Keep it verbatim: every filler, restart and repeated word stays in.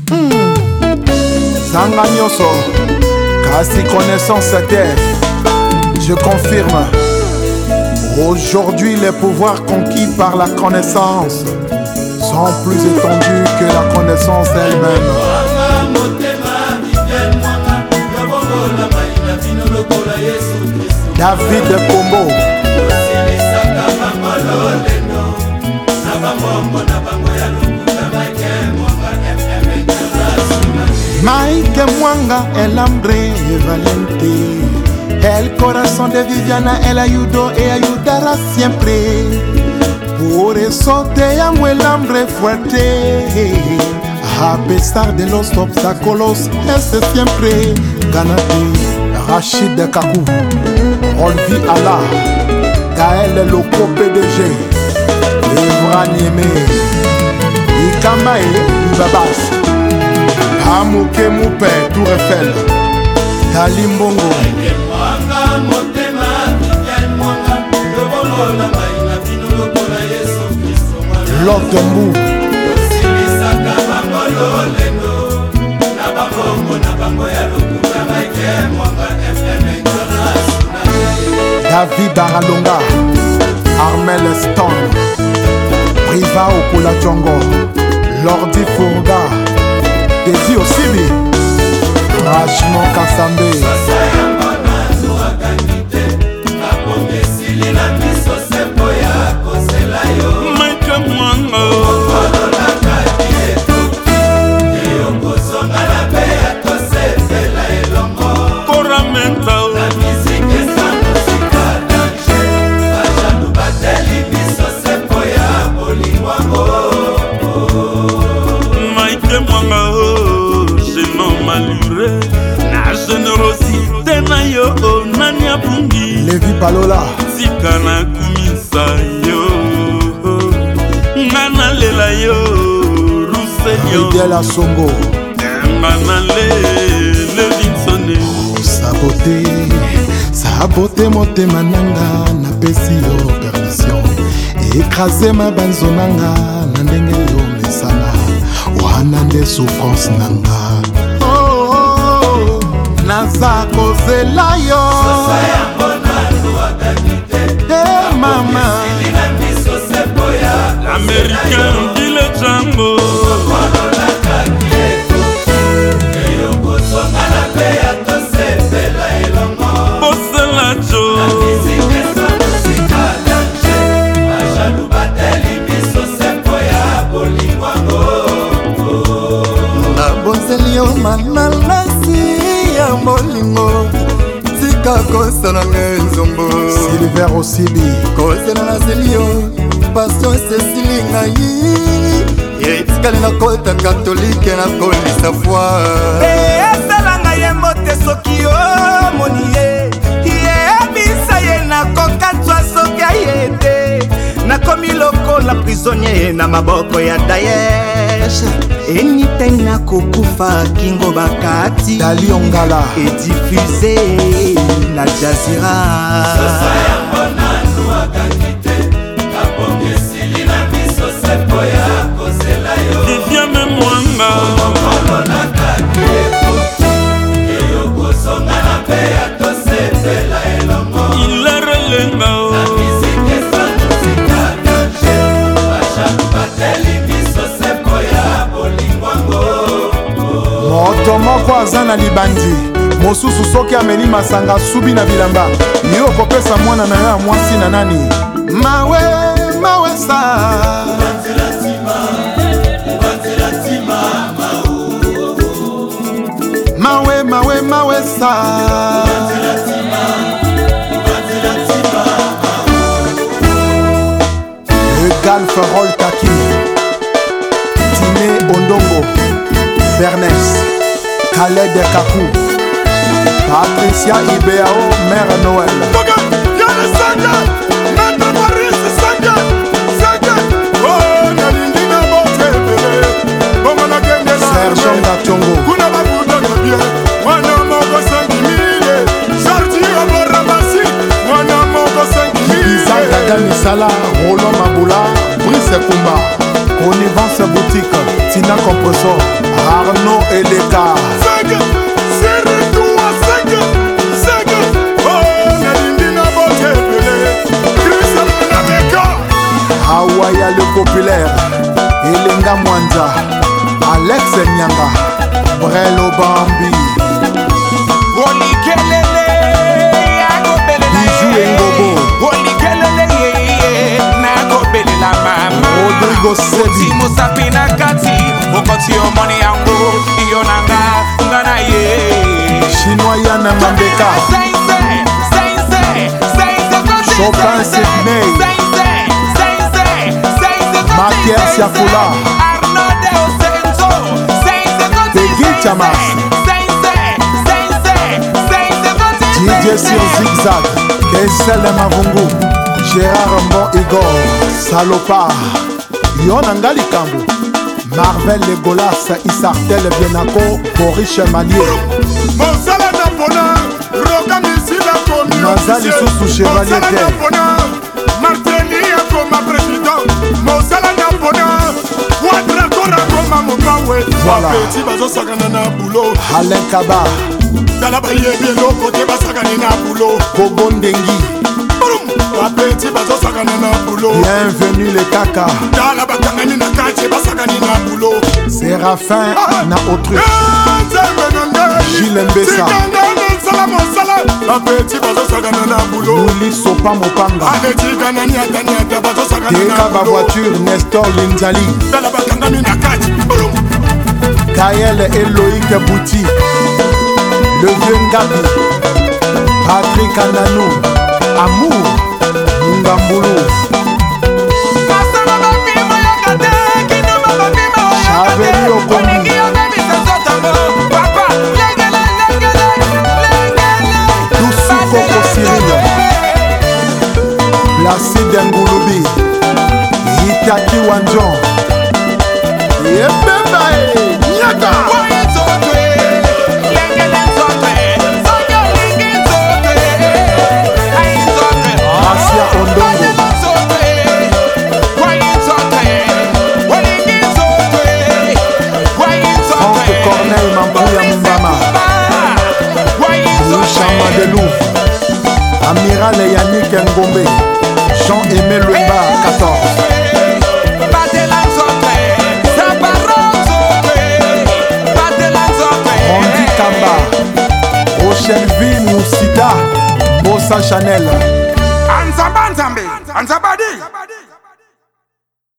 Zanga Nyoso, kasi connaissance terre. Je confirme, aujourd'hui les pouvoirs conquis par la connaissance sont plus étendus que la connaissance elle-même. David Pombo, Mike Mwanga, El Hambre Valente, El Corazón de Viviana, El ayudó y ayudará siempre. Por eso te llamo El Hambre Fuerte. A pesar de los obstáculos, ese siempre gánate. Rachid Kakou, Rolvi Allah, Gaël Loco P D G, Evra Nieme, Ikamae Babas, Amouke Moupe, Tour Eiffel, Talimbongo, Lotombu, David Baralonga, Armel Stone, Priva Okula Tchongo, Lordi Fourga, Dédi Osibi, Rachmon Kassambe, Levi Palola Sikana kumisa yo Ngana lela yo Rousselio Fidèle Songo Ngana le Levinsone Saboté Saboté motema nanga na pesi yo permission Écraser ma banzonanga na ndenge yo mesana Wana nde souffrance nanga Oh oh oh Naza kozela yo Hey mama L'américain dit le Django Bosela Jo Naboseli yo manalasi ya molingo Tika kosana ngenzombo Silver Osibi Kosana na selio Passion Cécilie ngai Etikali na kota katolike na kolisa foi Esalanga ye mote soki yo moni ye Yebisa ye na kokatwa soki ayede Nakomi lokola prisonnier na maboko ya Daesh Anytime na kokufa kingo bakati Dali Ongala Et diffusé na Jazira Sosa ya mbona nuwa kakite Kaponge sili na miso sepo ya kozela yo Viviane Mwanga Mokolo na kakeko Keyo kozonga na pe ya tosepela elongo Ilere lenga o Na mizike sa muzika kanje Bashaku bateli miso sepo ya bolingwango Moto moko aza na libandi mosusu soki ameli masanga subi na bilamba yo kopesa mwana na yo ya mwasi na nani mawe mawe sa mawe mawe mawe sa le Galf Roll Taki Tine Ondongo Bernes Khaled Kakou Patricia Ibeao Mère Noël Sergent Gatongo Isaac Misala Roland Maboula Brice Kumba Connivence Boutique Tina Compresso Arnaud Eleka Sege, serre-toi, sege, sege. Oh, nalingi na botepele, Christian Nabeka. Hawaya le populaire Elenga Mwanja Alex Nyanga Brelo Bambi Oli kelele Ago belela Bijou Engobo Oli kelele Nago belela mama Rodrigo Sebi Timo sapina kati Okoti omoni yango Iyo nanga Ngana ye Chinois Yana Mambeka Seinse Seinse Seinse Chopin Sydney Mathias Siakoula Arnaud Deosento Peggy Chamas D J sur Zigzag Kessel Mavungu Gérard Mbon Igor Salopard Yonanga Likambo Marvel Legolas Isartel Bienako Boris Chemalier Mosala na pona Roka misila komi Nazali Soussou Chevalier Terre Marteli akoma président Mosala na pona Ouadratora koma mokawe Voilà. Bapeti bazosakana na boulot Alain Kaba Tala bayebi eloko te basakani na boulot Kogo Ndengi Bapeti bazosakana na boulot Bienvenue les Kaka Tala bakangani na kati basakani na boulot Séraphin na Autruche Gilles Mbessa Mosala mosala Bapeti bazosakana na boulot Luli Sopa Mopanga Anetikana niata niata bazosakana na Teka ba boulot voiture Nestor Linzali Tala bakangani na kati Kael Eloïc Bouti Le vieux Ngabi Patrick Ananou Amour Mungamboulou Chaveli Okomi Doussou Koko Cyril Placide Ngouloubi Itaki Wanjon Yebeba Nyaka Asia Ondongo Franck Corneille Mambouya Mumbama Loucha Madelouf Amiral Yannick Ngombe Jean-Aimé Lemba quatorze Rondi Kamba Rochelle Ville Moussida Bossa Chanel Anzaba Nzambe Anzaba